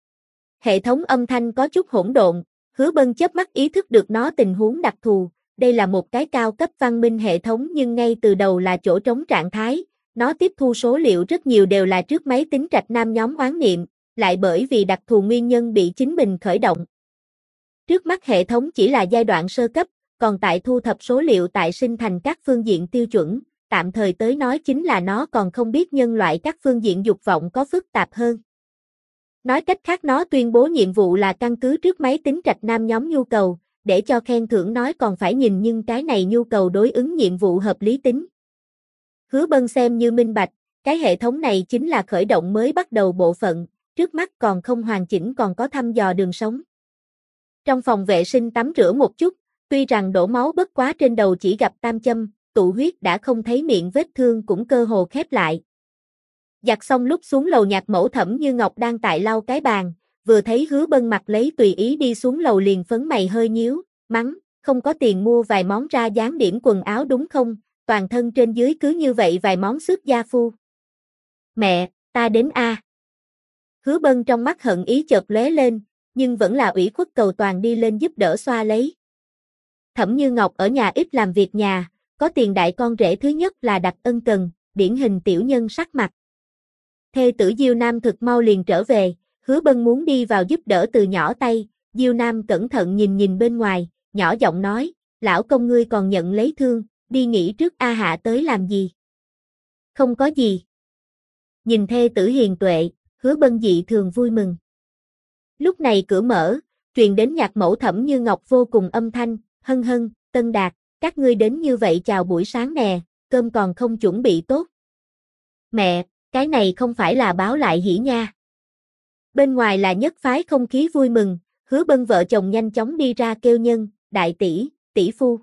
Hệ thống âm thanh có chút hỗn độn, Hứa Bân chớp mắt ý thức được nó tình huống đặc thù, đây là một cái cao cấp văn minh hệ thống nhưng ngay từ đầu là chỗ trống trạng thái, nó tiếp thu số liệu rất nhiều đều là trước máy tính trạch nam nhóm oán niệm, lại bởi vì đặc thù nguyên nhân bị chính mình khởi động. Trước mắt hệ thống chỉ là giai đoạn sơ cấp, còn tại thu thập số liệu tại sinh thành các phương diện tiêu chuẩn, tạm thời tới nói chính là nó còn không biết nhân loại các phương diện dục vọng có phức tạp hơn. Nói cách khác nó tuyên bố nhiệm vụ là căn cứ trước máy tính trạch nam nhóm nhu cầu, để cho khen thưởng nói còn phải nhìn nhưng cái này nhu cầu đối ứng nhiệm vụ hợp lý tính. Hứa Bân xem như minh bạch, cái hệ thống này chính là khởi động mới bắt đầu bộ phận, trước mắt còn không hoàn chỉnh còn có thăm dò đường sống. Trong phòng vệ sinh tắm rửa một chút, tuy rằng đổ máu bất quá trên đầu chỉ gặp tam châm, tụ huyết đã không thấy miệng vết thương cũng cơ hồ khép lại. Giặt xong lúc xuống lầu nhạc mẫu Thẩm Như Ngọc đang tại lau cái bàn, vừa thấy Hứa Bân mặc lấy tùy ý đi xuống lầu liền phấn mày hơi nhíu, mắng, không có tiền mua vài món ra dáng điểm quần áo đúng không, toàn thân trên dưới cứ như vậy vài món xước da phu. Mẹ, ta đến a. Hứa Bân trong mắt hận ý chợt lóe lên, nhưng vẫn là ủy khuất cầu toàn đi lên giúp đỡ xoa lấy. Thẩm Như Ngọc ở nhà ít làm việc nhà, có tiền đại con rể thứ nhất là đặt ân cần, điển hình tiểu nhân sắc mặt. Thê tử Diêu Nam thực mau liền trở về, Hứa Bân muốn đi vào giúp đỡ từ nhỏ tay, Diêu Nam cẩn thận nhìn bên ngoài, nhỏ giọng nói, lão công ngươi còn nhận lấy thương, đi nghỉ trước a hạ tới làm gì? Không có gì. Nhìn thê tử hiền tuệ, Hứa Bân dị thường vui mừng. Lúc này cửa mở, truyền đến nhạc mẫu Thẩm Như Ngọc vô cùng âm thanh, hân hân, Tân Đạt, các ngươi đến như vậy chào buổi sáng nè, cơm còn không chuẩn bị tốt. Mẹ, cái này không phải là báo lại hỉ nha. Bên ngoài là nhất phái không khí vui mừng, Hứa Bân vợ chồng nhanh chóng đi ra kêu nhân, đại tỷ, tỷ phu.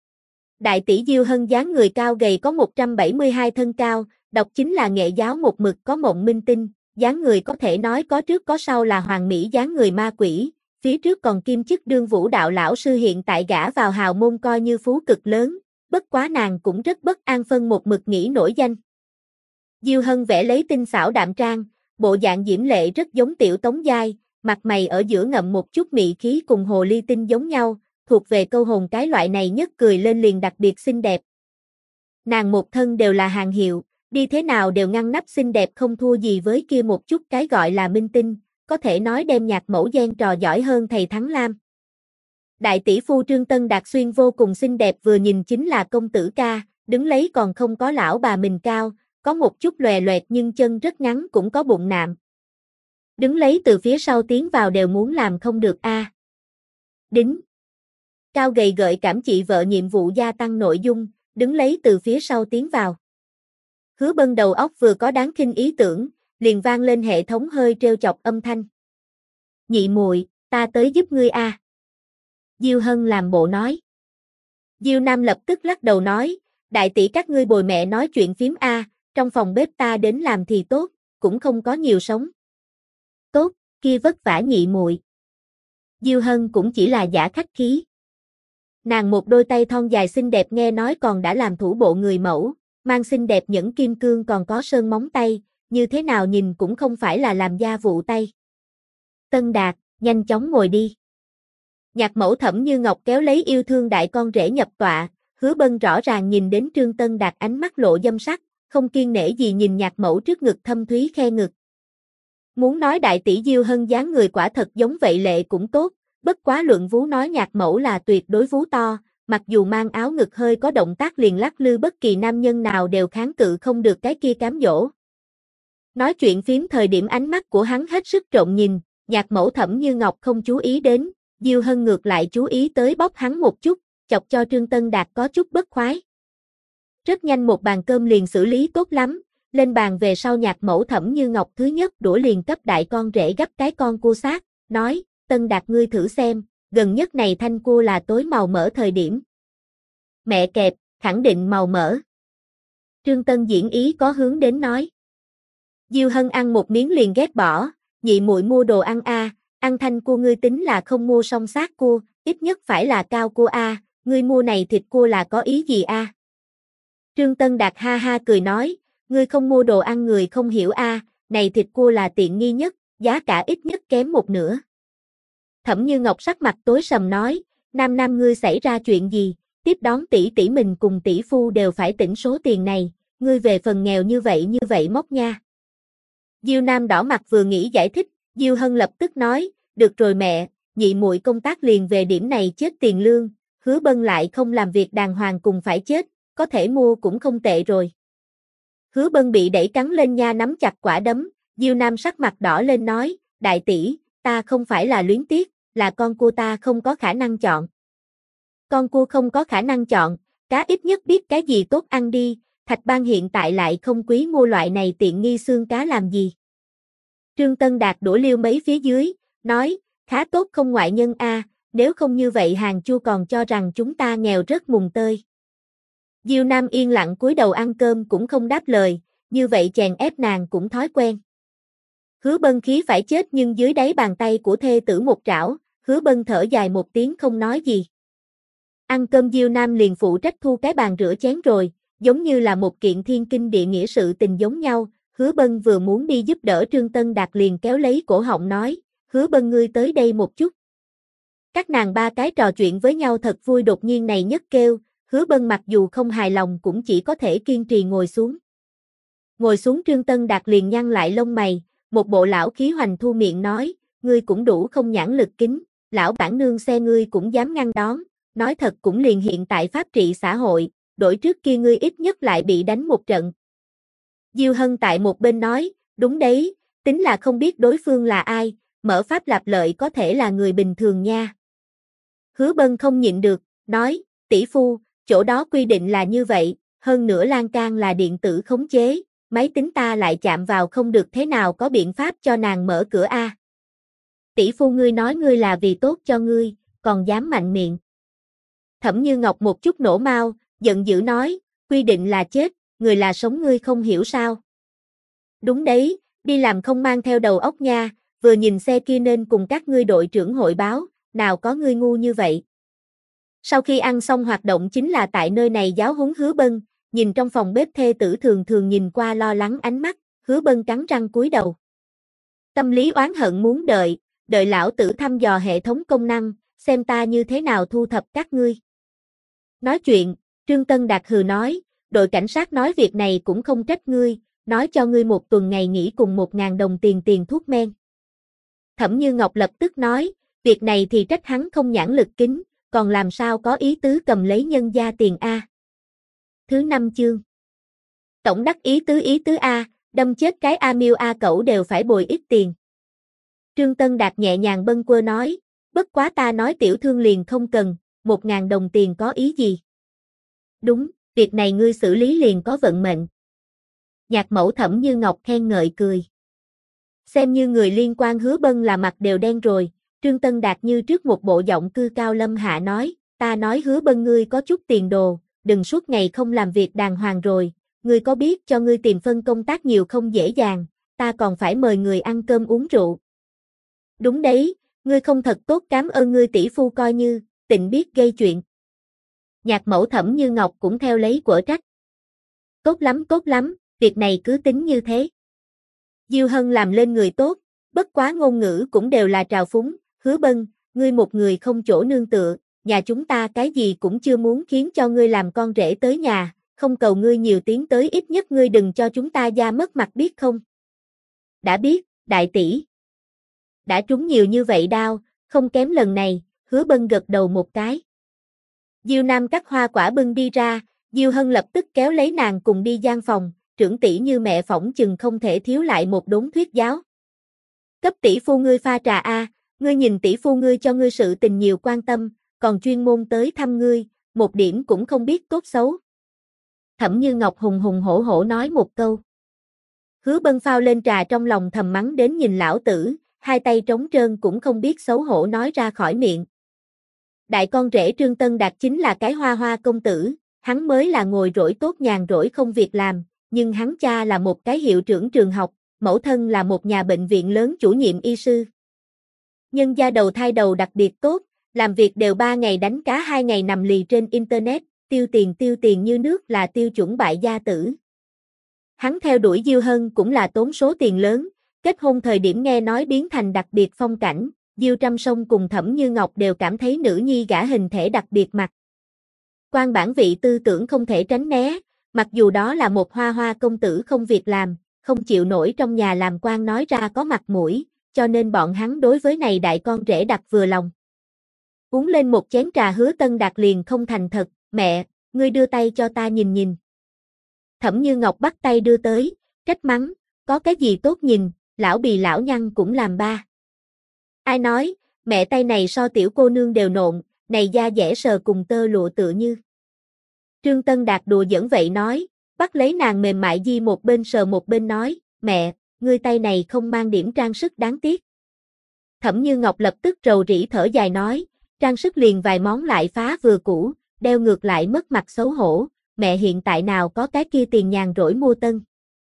Đại tỷ Diêu Hân dáng người cao gầy có 172 thân cao, đọc chính là nghệ giáo một mực có mộng minh tinh, dáng người có thể nói có trước có sau là hoàng mỹ dáng người ma quỷ, phía trước còn kim chức đương vũ đạo lão sư hiện tại gả vào hào môn coi như phú cực lớn, bất quá nàng cũng rất bất an phân một mực nghĩ nổi danh. Diêu Hân vẽ lấy tinh xảo đạm trang, bộ dạng diễm lệ rất giống tiểu Tống Giai, mặt mày ở giữa ngậm một chút mị khí cùng hồ ly tinh giống nhau, thuộc về câu hồn cái loại này nhất cười lên liền đặc biệt xinh đẹp. Nàng một thân đều là hàng hiệu, đi thế nào đều ngăn nắp xinh đẹp không thua gì với kia một chút cái gọi là minh tinh, có thể nói đem nhạc mẫu gen trò giỏi hơn thầy Thắng Lam. Đại tỷ phu Trương Tân Đạt xuyên vô cùng xinh đẹp, vừa nhìn chính là công tử ca, đứng lấy còn không có lão bà mình cao, có một chút lòe loẹt nhưng chân rất ngắn, cũng có bụng nạm. Đứng lấy từ phía sau tiến vào đều muốn làm không được a. Đính. Cao gầy gợi cảm chị vợ nhiệm vụ gia tăng nội dung, đứng lấy từ phía sau tiến vào. Hứa Bân đầu óc vừa có đáng khinh ý tưởng, liền vang lên hệ thống hơi trêu chọc âm thanh. Nhị muội, ta tới giúp ngươi a. Diêu Hân làm bộ nói. Diêu Nam lập tức lắc đầu nói, đại tỷ các ngươi bồi mẹ nói chuyện phím a, trong phòng bếp ta đến làm thì tốt, cũng không có nhiều sống. Tốt, kia vất vả nhị muội. Diêu Hân cũng chỉ là giả khách khí. Nàng một đôi tay thon dài xinh đẹp nghe nói còn đã làm thủ bộ người mẫu, mang xinh đẹp nhẫn kim cương còn có sơn móng tay, như thế nào nhìn cũng không phải là làm gia vụ tay. Tân Đạt, nhanh chóng ngồi đi. Nhạc mẫu Thẩm Như Ngọc kéo lấy yêu thương đại con rể nhập tọa, Hứa Bân rõ ràng nhìn đến Trương Tân Đạt ánh mắt lộ dâm sắc, không kiêng nể gì nhìn nhạc mẫu trước ngực thâm thúy khe ngực. Muốn nói đại tỷ Diêu Hân dáng người quả thật giống vậy lệ cũng tốt, bất quá luận vú nói nhạc mẫu là tuyệt đối vú to, mặc dù mang áo ngực hơi có động tác liền lắc lư bất kỳ nam nhân nào đều kháng cự không được cái kia cám dỗ. Nói chuyện phím thời điểm ánh mắt của hắn hết sức trộm nhìn, nhạc mẫu Thẩm Như Ngọc không chú ý đến, Diêu Hân ngược lại chú ý tới bóp hắn một chút, chọc cho Trương Tân Đạt có chút bất khoái. Rất nhanh một bàn cơm liền xử lý tốt lắm, lên bàn về sau nhạc mẫu Thẩm Như Ngọc thứ nhất đũa liền cấp đại con rể gấp cái con cua xác, nói, Tân Đạt ngươi thử xem, gần nhất này thanh cua là tối màu mỡ thời điểm. Mẹ kẹp, khẳng định màu mỡ. Trương Tân diễn ý có hướng đến nói. Diêu Hân ăn một miếng liền ghét bỏ, nhị muội mua đồ ăn a, ăn thanh cua ngươi tính là không mua song xác cua, ít nhất phải là cao cua a, ngươi mua này thịt cua là có ý gì a? Trương Tân Đạt ha ha cười nói, ngươi không mua đồ ăn người không hiểu a, này thịt cua là tiện nghi nhất, giá cả ít nhất kém một nửa. Thẩm Như Ngọc sắc mặt tối sầm nói, nam ngươi xảy ra chuyện gì, tiếp đón tỷ tỷ mình cùng tỷ phu đều phải tỉnh số tiền này, ngươi về phần nghèo như vậy móc nha. Diêu Nam đỏ mặt vừa nghĩ giải thích, Diêu Hân lập tức nói, được rồi mẹ, nhị muội công tác liền về điểm này chết tiền lương, Hứa Bân lại không làm việc đàng hoàng cùng phải chết, có thể mua cũng không tệ rồi. Hứa Bân bị đẩy cắn lên nha nắm chặt quả đấm, Diêu Nam sắc mặt đỏ lên nói, đại tỷ, ta không phải là luyến tiếc, là con cua ta không có khả năng chọn. Con cua không có khả năng chọn, cá ít nhất biết cái gì tốt ăn đi, Thạch Bang hiện tại lại không quý mua loại này tiện nghi xương cá làm gì. Trương Tân Đạt đũa liêu mấy phía dưới, nói, khá tốt không ngoại nhân a, nếu không như vậy hàng Chu còn cho rằng chúng ta nghèo rất mùng tơi. Diêu Nam yên lặng cúi đầu ăn cơm cũng không đáp lời, như vậy chèn ép nàng cũng thói quen. Hứa Bân khí phải chết nhưng dưới đáy bàn tay của thê tử một trảo, Hứa Bân thở dài một tiếng không nói gì. Ăn cơm Diêu Nam liền phụ trách thu cái bàn rửa chén rồi, giống như là một kiện thiên kinh địa nghĩa sự tình giống nhau, Hứa Bân vừa muốn đi giúp đỡ Trương Tân Đạt liền kéo lấy cổ họng nói, Hứa Bân ngươi tới đây một chút. Các nàng ba cái trò chuyện với nhau thật vui đột nhiên này nhất kêu, Hứa Bân mặc dù không hài lòng cũng chỉ có thể kiên trì ngồi xuống. Ngồi xuống Trương Tân Đạt liền nhăn lại lông mày, một bộ lão khí hoành thu miệng nói, ngươi cũng đủ không nhãn lực kính, lão bản nương xe ngươi cũng dám ngăn đón, nói thật cũng liền hiện tại pháp trị xã hội, đổi trước kia ngươi ít nhất lại bị đánh một trận. Diêu Hân tại một bên nói, đúng đấy, tính là không biết đối phương là ai, mở pháp lập lợi có thể là người bình thường nha. Hứa Bân không nhịn được, nói, tỷ phu, chỗ đó quy định là như vậy, hơn nữa lan can là điện tử khống chế, máy tính ta lại chạm vào không được thế nào có biện pháp cho nàng mở cửa a. Tỷ phu ngươi nói ngươi là vì tốt cho ngươi, còn dám mạnh miệng. Thẩm Như Ngọc một chút nổ mau, giận dữ nói, quy định là chết, người là sống ngươi không hiểu sao. Đúng đấy, đi làm không mang theo đầu óc nha, vừa nhìn xe kia nên cùng các ngươi đội trưởng hội báo, nào có ngươi ngu như vậy. Sau khi ăn xong hoạt động chính là tại nơi này giáo huấn Hứa Bân, nhìn trong phòng bếp thê tử thường thường nhìn qua lo lắng ánh mắt, Hứa Bân cắn răng cúi đầu. Tâm lý oán hận muốn đợi lão tử thăm dò hệ thống công năng, xem ta như thế nào thu thập các ngươi. Nói chuyện, Trương Tân Đạt hừ nói, đội cảnh sát nói việc này cũng không trách ngươi, nói cho ngươi một tuần ngày nghỉ cùng 1.000 đồng tiền thuốc men. Thẩm Như Ngọc lập tức nói, việc này thì trách hắn không nhãn lực kính, còn làm sao có ý tứ cầm lấy nhân gia tiền A. Thứ 5 chương. Tổng đắc ý tứ A, đâm chết cái A Miêu A Cẩu đều phải bồi ít tiền. Trương Tân Đạt nhẹ nhàng bâng quơ nói, bất quá ta nói tiểu thương liền không cần, 1.000 đồng tiền có ý gì? Đúng, việc này ngươi xử lý liền có vận mệnh. Nhạc mẫu Thẩm Như Ngọc khen ngợi cười. Xem như người liên quan Hứa Bân là mặt đều đen rồi, Trương Tân Đạt như trước một bộ giọng cư cao lâm hạ nói, ta nói Hứa Bân ngươi có chút tiền đồ, đừng suốt ngày không làm việc đàng hoàng rồi, ngươi có biết cho ngươi tìm phân công tác nhiều không dễ dàng, ta còn phải mời người ăn cơm uống rượu. Đúng đấy, ngươi không thật tốt cảm ơn ngươi tỷ phu coi như, tịnh biết gây chuyện. Nhạc mẫu Thẩm Như Ngọc cũng theo lấy quở trách. Tốt lắm, việc này cứ tính như thế. Diêu Hân làm lên người tốt, bất quá ngôn ngữ cũng đều là trào phúng, Hứa Bân, ngươi một người không chỗ nương tựa, nhà chúng ta cái gì cũng chưa muốn khiến cho ngươi làm con rể tới nhà, không cầu ngươi nhiều tiếng tới ít nhất ngươi đừng cho chúng ta gia mất mặt biết không? Đã biết, đại tỷ. Đã trúng nhiều như vậy đao, không kém lần này, Hứa Bân gật đầu một cái. Diêu Nam cắt hoa quả bưng đi ra, Diêu Hân lập tức kéo lấy nàng cùng đi gian phòng, trưởng tỷ như mẹ phỏng chừng không thể thiếu lại một đốn thuyết giáo. Cấp tỷ phu ngươi pha trà a, ngươi nhìn tỷ phu ngươi cho ngươi sự tình nhiều quan tâm, còn chuyên môn tới thăm ngươi, một điểm cũng không biết tốt xấu. Thẩm Như Ngọc hùng hùng hổ hổ nói một câu. Hứa Bân phao lên trà trong lòng thầm mắng đến nhìn lão tử, hai tay trống trơn cũng không biết xấu hổ nói ra khỏi miệng. Đại con rể Trương Tân Đạt chính là cái hoa hoa công tử, hắn mới là ngồi rỗi tốt nhàn rỗi không việc làm, nhưng hắn cha là một cái hiệu trưởng trường học, mẫu thân là một nhà bệnh viện lớn chủ nhiệm y sư. Nhân gia đầu thai đầu đặc biệt tốt, làm việc đều 3 ngày đánh cá 2 ngày nằm lì trên internet, tiêu tiền như nước là tiêu chuẩn bại gia tử. Hắn theo đuổi Diêu Hân cũng là tốn số tiền lớn, kết hôn thời điểm nghe nói biến thành đặc biệt phong cảnh, Diêu Trăm Sông cùng Thẩm Như Ngọc đều cảm thấy nữ nhi gả hình thể đặc biệt mặt. Quan bản vị tư tưởng không thể tránh né, mặc dù đó là một hoa hoa công tử không việc làm, không chịu nổi trong nhà làm quan nói ra có mặt mũi, cho nên bọn hắn đối với này đại con rể đặt vừa lòng. Uống lên một chén trà Hứa Tân Đạt liền không thành thật, mẹ, ngươi đưa tay cho ta nhìn nhìn. Thẩm Như Ngọc bắt tay đưa tới, trách mắng, có cái gì tốt nhìn, lão bì lão nhăn cũng làm ba. Ai nói, mẹ tay này so tiểu cô nương đều nộn, này da dẻ sờ cùng tơ lụa tựa như. Trương Tân Đạt đùa giỡn vậy nói, bắt lấy nàng mềm mại di một bên sờ một bên nói, mẹ, ngươi tay này không mang điểm trang sức đáng tiếc. Thẩm Như Ngọc lập tức rầu rĩ thở dài nói, trang sức liền vài món lại phá vừa cũ, đeo ngược lại mất mặt xấu hổ, mẹ hiện tại nào có cái kia tiền nhàn rỗi mua tân.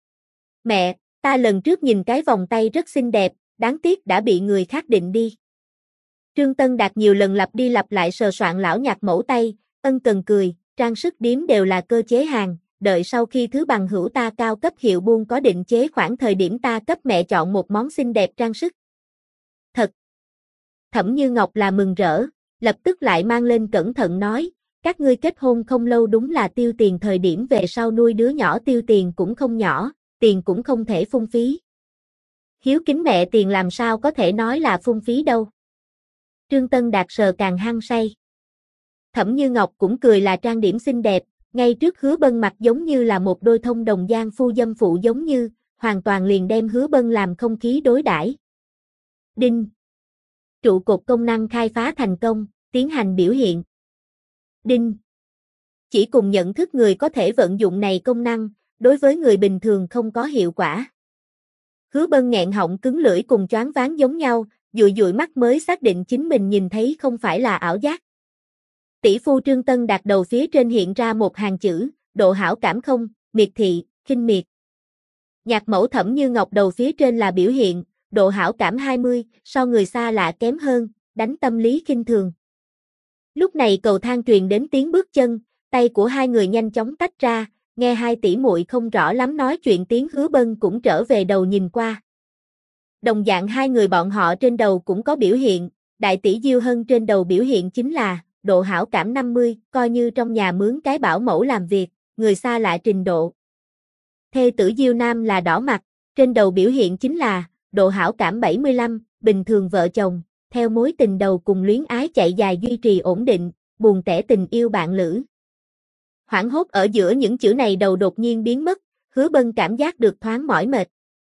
Mẹ, ta lần trước nhìn cái vòng tay rất xinh đẹp, đáng tiếc đã bị người khác định đi. Trương Tân Đạt nhiều lần lặp đi lặp lại sờ soạn lão nhạc mẫu tay, ân cần cười, trang sức điếm đều là cơ chế hàng, đợi sau khi thứ bằng hữu ta cao cấp hiệu buôn có định chế khoảng thời điểm ta cấp mẹ chọn một món xinh đẹp trang sức. Thật. Thẩm Như Ngọc là mừng rỡ, lập tức lại mang lên cẩn thận nói, các ngươi kết hôn không lâu đúng là tiêu tiền thời điểm về sau nuôi đứa nhỏ tiêu tiền cũng không nhỏ, tiền cũng không thể phung phí. Hiếu kính mẹ tiền làm sao có thể nói là phung phí đâu. Trương Tân Đạt sờ càng hăng say. Thẩm Như Ngọc cũng cười là trang điểm xinh đẹp, ngay trước Hứa Bân mặt giống như là một đôi thông đồng giang phu dâm phụ giống như, hoàn toàn liền đem Hứa Bân làm không khí đối đãi. Đinh. Trụ cột công năng khai phá thành công, tiến hành biểu hiện. Đinh. Chỉ cùng nhận thức người có thể vận dụng này công năng, đối với người bình thường không có hiệu quả. Hứa Bân nghẹn họng cứng lưỡi cùng choáng váng giống nhau, dụi dụi mắt mới xác định chính mình nhìn thấy không phải là ảo giác. Tỷ phu Trương Tân Đạt đầu phía trên hiện ra một hàng chữ, độ hảo cảm không, miệt thị, khinh miệt. Nhạc mẫu Thẩm Như Ngọc đầu phía trên là biểu hiện, độ hảo cảm 20, so người xa lạ kém hơn, đánh tâm lý khinh thường. Lúc này cầu thang truyền đến tiếng bước chân, tay của hai người nhanh chóng tách ra, nghe hai tỷ muội không rõ lắm nói chuyện tiếng Hứa Bân cũng trở về đầu nhìn qua. Đồng dạng hai người bọn họ trên đầu cũng có biểu hiện, đại tỷ Diêu Hân trên đầu biểu hiện chính là độ hảo cảm 50, coi như trong nhà mướn cái bảo mẫu làm việc, người xa lạ trình độ. Thê tử Diêu Nam là đỏ mặt, trên đầu biểu hiện chính là độ hảo cảm 75, bình thường vợ chồng, theo mối tình đầu cùng luyến ái chạy dài duy trì ổn định, buồn tẻ tình yêu bạn lữ. Hoảng hốt ở giữa những chữ này đầu đột nhiên biến mất, Hứa Bân cảm giác được thoáng mỏi mệt.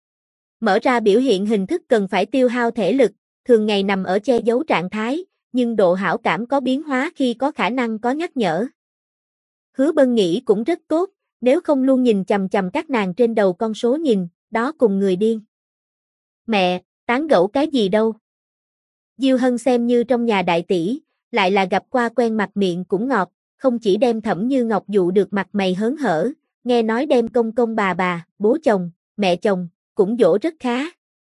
Mở ra biểu hiện hình thức cần phải tiêu hao thể lực, thường ngày nằm ở che giấu trạng thái, nhưng độ hảo cảm có biến hóa khi có khả năng có nhắc nhở. Hứa Bân nghĩ cũng rất tốt, nếu không luôn nhìn chằm chằm các nàng trên đầu con số nhìn, đó cùng người điên. Mẹ, tán gẫu cái gì đâu. Diêu Hân xem như trong nhà đại tỷ, lại là gặp qua quen mặt miệng cũng ngọt, không chỉ đem Thẩm Như Ngọc dụ được mặt mày hớn hở, nghe nói đem công công bà, bố chồng, mẹ chồng, cũng dỗ rất khá.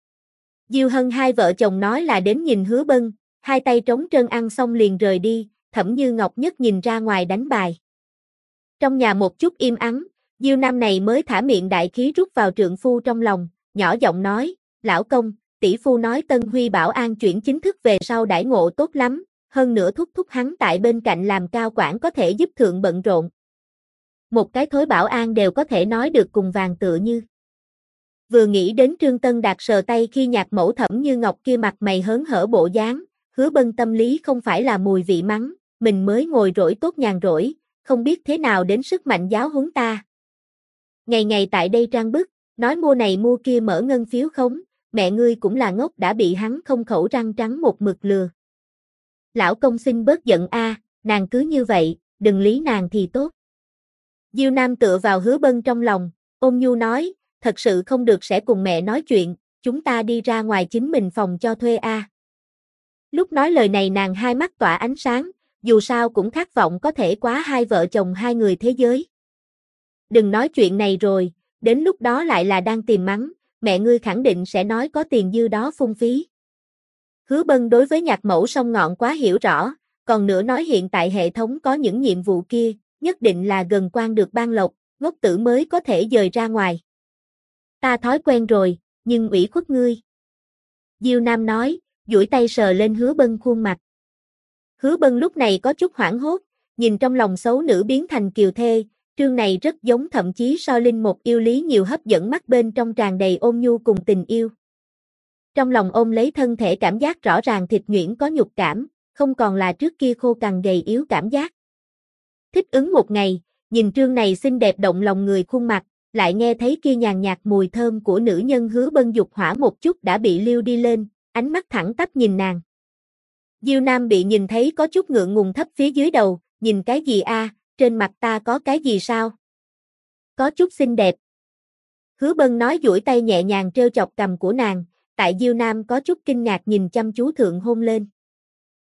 Diêu Hân hai vợ chồng nói là đến nhìn Hứa Bân, hai tay trống trơn ăn xong liền rời đi, Thẩm Như Ngọc nhất nhìn ra ngoài đánh bài. Trong nhà một chút im ắng, Diêu Nam này mới thả miệng đại khí rút vào trượng phu trong lòng, nhỏ giọng nói, lão công, tỷ phu nói Tân Huy Bảo An chuyển chính thức về sau đãi ngộ tốt lắm, hơn nữa thúc thúc hắn tại bên cạnh làm cao quản có thể giúp thượng bận rộn. Một cái thối Bảo An đều có thể nói được cùng vàng tựa như. Vừa nghĩ đến Trương Tân Đạt sờ tay khi nhạc mẫu Thẩm Như Ngọc kia mặt mày hớn hở bộ dáng, Hứa Bân tâm lý không phải là mùi vị mắng, mình mới ngồi rỗi tốt nhàn rỗi, không biết thế nào đến sức mạnh giáo huấn ta. Ngày ngày tại đây trang bức, nói mua này mua kia mở ngân phiếu khống, mẹ ngươi cũng là ngốc đã bị hắn không khẩu răng trắng một mực lừa. Lão công xin bớt giận a, nàng cứ như vậy, đừng lý nàng thì tốt. Diêu Nam tựa vào Hứa Bân trong lòng, ôn nhu nói, thật sự không được sẽ cùng mẹ nói chuyện, chúng ta đi ra ngoài chính mình phòng cho thuê a. Lúc nói lời này nàng hai mắt tỏa ánh sáng, dù sao cũng khát vọng có thể quá hai vợ chồng hai người thế giới. Đừng nói chuyện này rồi, đến lúc đó lại là đang tìm mắng, mẹ ngươi khẳng định sẽ nói có tiền dư đó phung phí. Hứa Bân đối với nhạc mẫu song ngọn quá hiểu rõ, còn nữa nói hiện tại hệ thống có những nhiệm vụ kia, nhất định là gần quan được ban lộc, ngốc tử mới có thể dời ra ngoài. Ta thói quen rồi, nhưng ủy khuất ngươi. Diêu Nam nói, duỗi tay sờ lên Hứa Bân khuôn mặt. Hứa Bân lúc này có chút hoảng hốt, nhìn trong lòng xấu nữ biến thành kiều thê, trương này rất giống thậm chí so linh một yêu lý nhiều hấp dẫn mắt bên trong tràn đầy ôn nhu cùng tình yêu. Trong lòng ôm lấy thân thể cảm giác rõ ràng thịt nhuyễn có nhục cảm, không còn là trước kia khô cằn gầy yếu cảm giác. Thích ứng một ngày, nhìn trương này xinh đẹp động lòng người khuôn mặt, lại nghe thấy kia nhàn nhạt mùi thơm của nữ nhân Hứa Bân dục hỏa một chút đã bị liêu đi lên, ánh mắt thẳng tắp nhìn nàng. Diêu Nam bị nhìn thấy có chút ngượng ngùng thấp phía dưới đầu, nhìn cái gì a, trên mặt ta có cái gì sao? Có chút xinh đẹp. Hứa Bân nói duỗi tay nhẹ nhàng treo chọc cằm của nàng, tại Diêu Nam có chút kinh ngạc nhìn chăm chú thượng hôn lên.